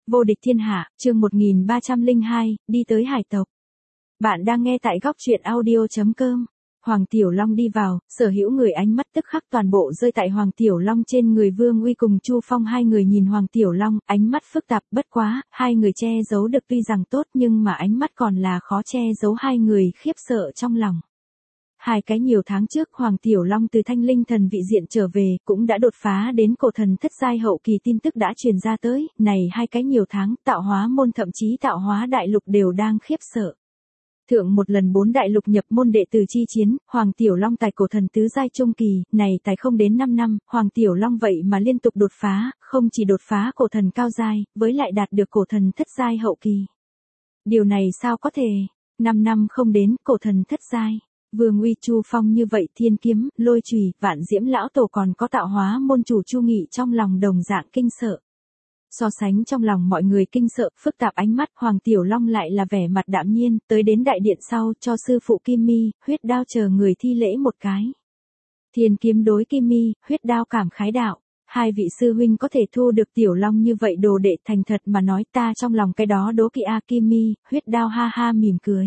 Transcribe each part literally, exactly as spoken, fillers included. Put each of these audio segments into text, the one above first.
Vô địch thiên hạ, chương một nghìn ba trăm lẻ hai, đi tới hải tộc. Bạn đang nghe tại góc truyện audio chấm com. Hoàng Tiểu Long đi vào, sở hữu người ánh mắt tức khắc toàn bộ rơi tại Hoàng Tiểu Long trên người. Vương Uy cùng Chu Phong hai người nhìn Hoàng Tiểu Long, ánh mắt phức tạp. Bất quá, hai người che giấu được tuy rằng tốt nhưng mà ánh mắt còn là khó che giấu hai người khiếp sợ trong lòng. Hai cái nhiều tháng trước Hoàng Tiểu Long từ Thanh Linh Thần vị diện trở về, cũng đã đột phá đến cổ thần thất giai hậu kỳ. Tin tức đã truyền ra tới, này hai cái nhiều tháng, tạo hóa môn thậm chí tạo hóa đại lục đều đang khiếp sợ. Thượng một lần bốn đại lục nhập môn đệ tử chi chiến, Hoàng Tiểu Long tài cổ thần tứ giai trung kỳ, này tài không đến năm năm, Hoàng Tiểu Long vậy mà liên tục đột phá, không chỉ đột phá cổ thần cao giai, với lại đạt được cổ thần thất giai hậu kỳ. Điều này sao có thể? năm năm không đến, cổ thần thất giai. Vương Uy, Chu Phong như vậy, Thiên Kiếm, Lôi Chùy, Vạn Diễm lão tổ còn có tạo hóa môn chủ Chu Nghị trong lòng đồng dạng kinh sợ. So sánh trong lòng mọi người kinh sợ, phức tạp ánh mắt, Hoàng Tiểu Long lại là vẻ mặt đạm nhiên, tới đến đại điện sau, cho sư phụ Kim Mi, Huyết Đao chờ người thi lễ một cái. Thiên Kiếm đối Kim Mi, Huyết Đao cảm khái đạo, hai vị sư huynh có thể thu được Tiểu Long như vậy đồ đệ, thành thật mà nói ta trong lòng cái đó đố kỵ a. Kim Mi, Huyết Đao ha ha mỉm cười.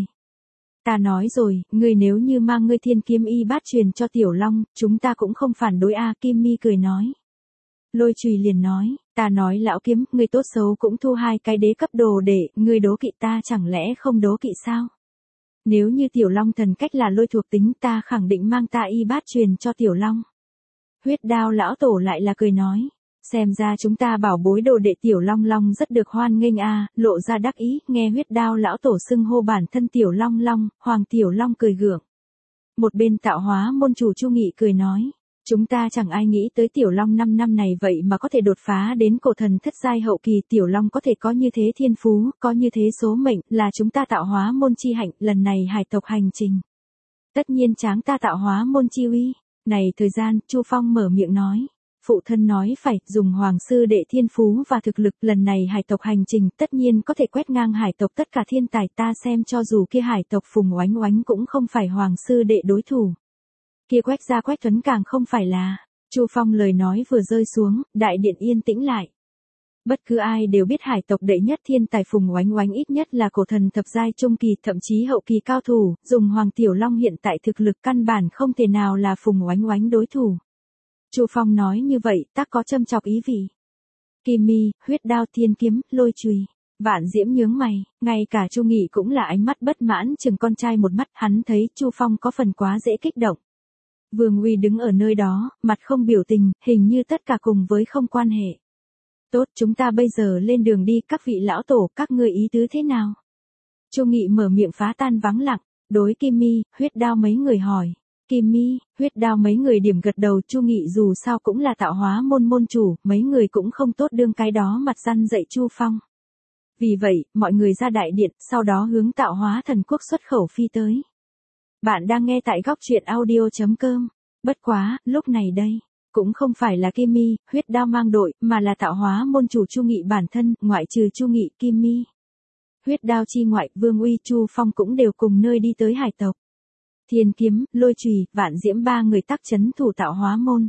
Ta nói rồi, ngươi nếu như mang ngươi Thiên Kiếm y bát truyền cho Tiểu Long, chúng ta cũng không phản đối a. Kim Mi cười nói. Lôi Chùy liền nói, ta nói lão Kiếm, ngươi tốt xấu cũng thu hai cái đế cấp đồ để, ngươi đố kỵ ta chẳng lẽ không đố kỵ sao? Nếu như Tiểu Long thần cách là lôi thuộc tính, ta khẳng định mang ta y bát truyền cho Tiểu Long. Huyết Đao lão tổ lại là cười nói, xem ra chúng ta bảo bối đồ đệ Tiểu Long Long rất được hoan nghênh a. Lộ ra đắc ý, nghe Huyết Đao lão tổ xưng hô bản thân Tiểu Long Long, Hoàng Tiểu Long cười gượng. Một bên tạo hóa môn chủ Chu Nghị cười nói, chúng ta chẳng ai nghĩ tới Tiểu Long năm năm này vậy mà có thể đột phá đến cổ thần thất giai hậu kỳ. Tiểu Long có thể có như thế thiên phú, có như thế số mệnh, là chúng ta tạo hóa môn chi hạnh. Lần này hải tộc hành trình, tất nhiên tráng ta tạo hóa môn chi uy. Này thời gian, Chu Phong mở miệng nói, phụ thân nói phải, dùng hoàng sư đệ thiên phú và thực lực, lần này hải tộc hành trình tất nhiên có thể quét ngang hải tộc tất cả thiên tài. Ta xem cho dù kia hải tộc Phùng Oánh Oánh cũng không phải hoàng sư đệ đối thủ. Kia Quách Gia Quách Tuấn càng không phải là. Chu Phong lời nói vừa rơi xuống, đại điện yên tĩnh lại. Bất cứ ai đều biết hải tộc đệ nhất thiên tài Phùng Oánh Oánh ít nhất là cổ thần thập giai trung kỳ, thậm chí hậu kỳ cao thủ, dùng Hoàng Tiểu Long hiện tại thực lực căn bản không thể nào là Phùng Oánh Oánh đối thủ. Chu Phong nói như vậy, tác có châm chọc ý vị. Kim Mi, Huyết Đao, Thiên Kiếm, Lôi Chùy, Vạn Diễm nhướng mày, ngay cả Chu Nghị cũng là ánh mắt bất mãn chừng con trai một mắt, hắn thấy Chu Phong có phần quá dễ kích động. Vương Uy đứng ở nơi đó, mặt không biểu tình, hình như tất cả cùng với không quan hệ. Tốt, chúng ta bây giờ lên đường đi, các vị lão tổ, các ngươi ý tứ thế nào? Chu Nghị mở miệng phá tan vắng lặng, đối Kim Mi, Huyết Đao mấy người hỏi. Kim Mi, Huyết Đao mấy người điểm gật đầu. Chu Nghị dù sao cũng là tạo hóa môn môn chủ, mấy người cũng không tốt đương cái đó mặt răn dạy Chu Phong. Vì vậy, mọi người ra đại điện, sau đó hướng tạo hóa thần quốc xuất khẩu phi tới. Bạn đang nghe tại góc truyện audio chấm com. Bất quá, lúc này đây, cũng không phải là Kim Mi, Huyết Đao mang đội, mà là tạo hóa môn chủ Chu Nghị bản thân, ngoại trừ Chu Nghị, Kim Mi, Huyết Đao chi ngoại, Vương Uy, Chu Phong cũng đều cùng nơi đi tới hải tộc. Thiên Kiếm, Lôi Chùy, Vạn Diễm ba người tác chấn thủ tạo hóa môn.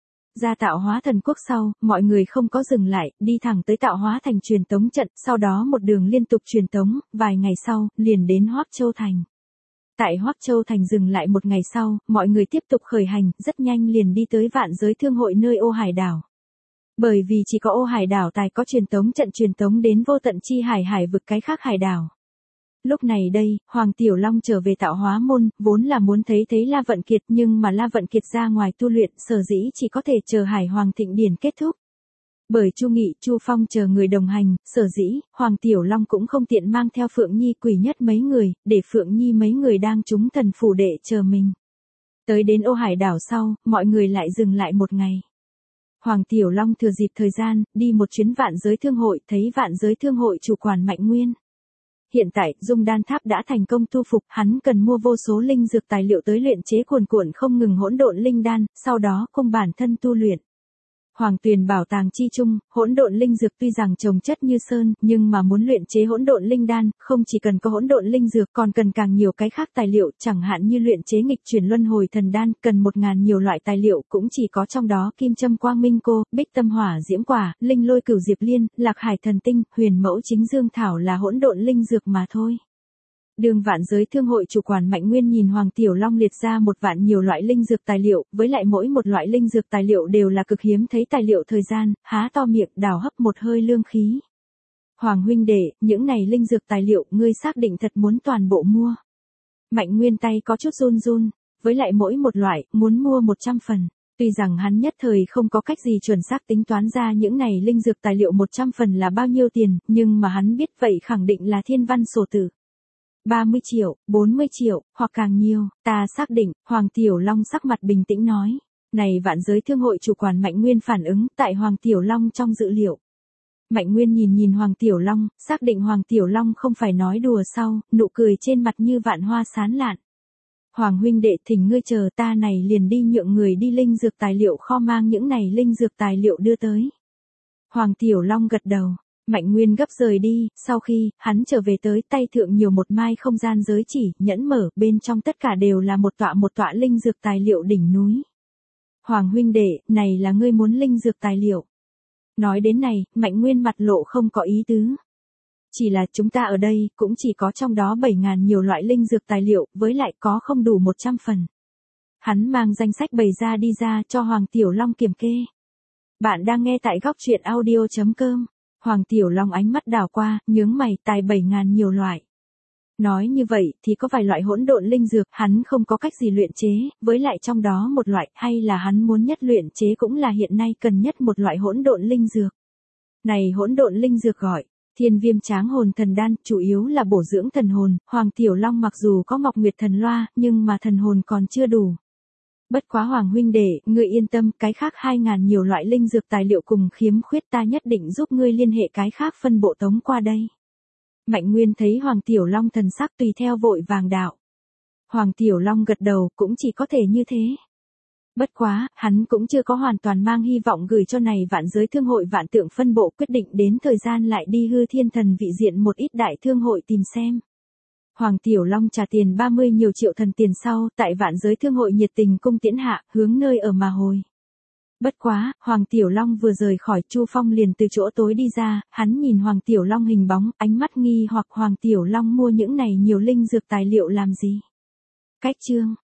Ra tạo hóa thần quốc sau, mọi người không có dừng lại, đi thẳng tới tạo hóa thành truyền tống trận, sau đó một đường liên tục truyền tống, vài ngày sau, liền đến Hoắc Châu Thành. Tại Hoắc Châu Thành dừng lại một ngày sau, mọi người tiếp tục khởi hành, rất nhanh liền đi tới Vạn Giới Thương hội nơi Ô Hải đảo. Bởi vì chỉ có Ô Hải đảo tài có truyền tống trận truyền tống đến vô tận chi hải hải vực cái khác hải đảo. Lúc này đây, Hoàng Tiểu Long trở về tạo hóa môn, vốn là muốn thấy thấy La Vận Kiệt, nhưng mà La Vận Kiệt ra ngoài tu luyện, sở dĩ chỉ có thể chờ Hải Hoàng Thịnh Điển kết thúc. Bởi Chu Nghị, Chu Phong chờ người đồng hành, sở dĩ, Hoàng Tiểu Long cũng không tiện mang theo Phượng Nhi, Quỷ Nhất mấy người, để Phượng Nhi mấy người đang trúng thần phủ đệ chờ mình. Tới đến Ô Hải đảo sau, mọi người lại dừng lại một ngày. Hoàng Tiểu Long thừa dịp thời gian, đi một chuyến Vạn Giới Thương hội, thấy Vạn Giới Thương hội chủ quản Mạnh Nguyên. Hiện tại, Dung Đan Tháp đã thành công tu phục, hắn cần mua vô số linh dược tài liệu tới luyện chế cuồn cuộn không ngừng hỗn độn linh đan, sau đó cùng bản thân tu luyện. Hoàng Tuyền bảo tàng chi chung, hỗn độn linh dược tuy rằng trồng chất như sơn, nhưng mà muốn luyện chế hỗn độn linh đan, không chỉ cần có hỗn độn linh dược, còn cần càng nhiều cái khác tài liệu, chẳng hạn như luyện chế nghịch chuyển luân hồi thần đan, cần một ngàn nhiều loại tài liệu, cũng chỉ có trong đó kim châm quang minh cô, bích tâm hỏa diễm quả, linh lôi cửu diệp liên, lạc hải thần tinh, huyền mẫu chính dương thảo là hỗn độn linh dược mà thôi. Đường Vạn Giới Thương hội chủ quản Mạnh Nguyên nhìn Hoàng Tiểu Long liệt ra một vạn nhiều loại linh dược tài liệu, với lại mỗi một loại linh dược tài liệu đều là cực hiếm thấy tài liệu thời gian, há to miệng đào hấp một hơi lương khí. Hoàng huynh đệ, những này linh dược tài liệu ngươi xác định thật muốn toàn bộ mua. Mạnh Nguyên tay có chút run run, với lại mỗi một loại, muốn mua một trăm phần. Tuy rằng hắn nhất thời không có cách gì chuẩn xác tính toán ra những này linh dược tài liệu một trăm phần là bao nhiêu tiền, nhưng mà hắn biết vậy khẳng định là thiên văn sổ tử. ba mươi triệu, bốn mươi triệu, hoặc càng nhiều, ta xác định, Hoàng Tiểu Long sắc mặt bình tĩnh nói. Này Vạn Giới Thương hội chủ quản Mạnh Nguyên phản ứng tại Hoàng Tiểu Long trong dự liệu. Mạnh Nguyên nhìn nhìn Hoàng Tiểu Long, xác định Hoàng Tiểu Long không phải nói đùa sau, nụ cười trên mặt như vạn hoa sán lạn. Hoàng huynh đệ thỉnh ngươi chờ ta này liền đi nhượng người đi linh dược tài liệu kho mang những này linh dược tài liệu đưa tới. Hoàng Tiểu Long gật đầu. Mạnh Nguyên gấp rời đi, sau khi, hắn trở về tới tay thượng nhiều một mai không gian giới chỉ, nhẫn mở, bên trong tất cả đều là một tọa một tọa linh dược tài liệu đỉnh núi. Hoàng huynh đệ, này là ngươi muốn linh dược tài liệu. Nói đến này, Mạnh Nguyên mặt lộ không có ý tứ. Chỉ là chúng ta ở đây, cũng chỉ có trong đó bảy ngàn nhiều loại linh dược tài liệu, với lại có không đủ một trăm phần. Hắn mang danh sách bày ra đi ra cho Hoàng Tiểu Long kiểm kê. Bạn đang nghe tại góc truyện audio chấm com. Hoàng Tiểu Long ánh mắt đảo qua, nhướng mày tài bảy ngàn nhiều loại. Nói như vậy thì có vài loại hỗn độn linh dược hắn không có cách gì luyện chế, với lại trong đó một loại hay là hắn muốn nhất luyện chế cũng là hiện nay cần nhất một loại hỗn độn linh dược. Này hỗn độn linh dược gọi Thiên Viêm Tráng Hồn Thần Đan, chủ yếu là bổ dưỡng thần hồn. Hoàng Tiểu Long mặc dù có Ngọc Nguyệt Thần Loa, nhưng mà thần hồn còn chưa đủ. Bất quá Hoàng huynh đệ, ngươi yên tâm, cái khác hai ngàn nhiều loại linh dược tài liệu cùng khiếm khuyết ta nhất định giúp ngươi liên hệ cái khác phân bộ tống qua đây. Mạnh Nguyên thấy Hoàng Tiểu Long thần sắc tùy theo vội vàng đạo. Hoàng Tiểu Long gật đầu, cũng chỉ có thể như thế. Bất quá, hắn cũng chưa có hoàn toàn mang hy vọng gửi cho này Vạn Giới Thương hội Vạn Tượng phân bộ, quyết định đến thời gian lại đi Hư Thiên Thần vị diện một ít đại thương hội tìm xem. Hoàng Tiểu Long trả tiền ba mươi nhiều triệu thần tiền sau, tại Vạn Giới Thương hội nhiệt tình cung tiễn hạ, hướng nơi ở mà hồi. Bất quá, Hoàng Tiểu Long vừa rời khỏi, Chu Phong liền từ chỗ tối đi ra, hắn nhìn Hoàng Tiểu Long hình bóng, ánh mắt nghi hoặc Hoàng Tiểu Long mua những này nhiều linh dược tài liệu làm gì. Cách chương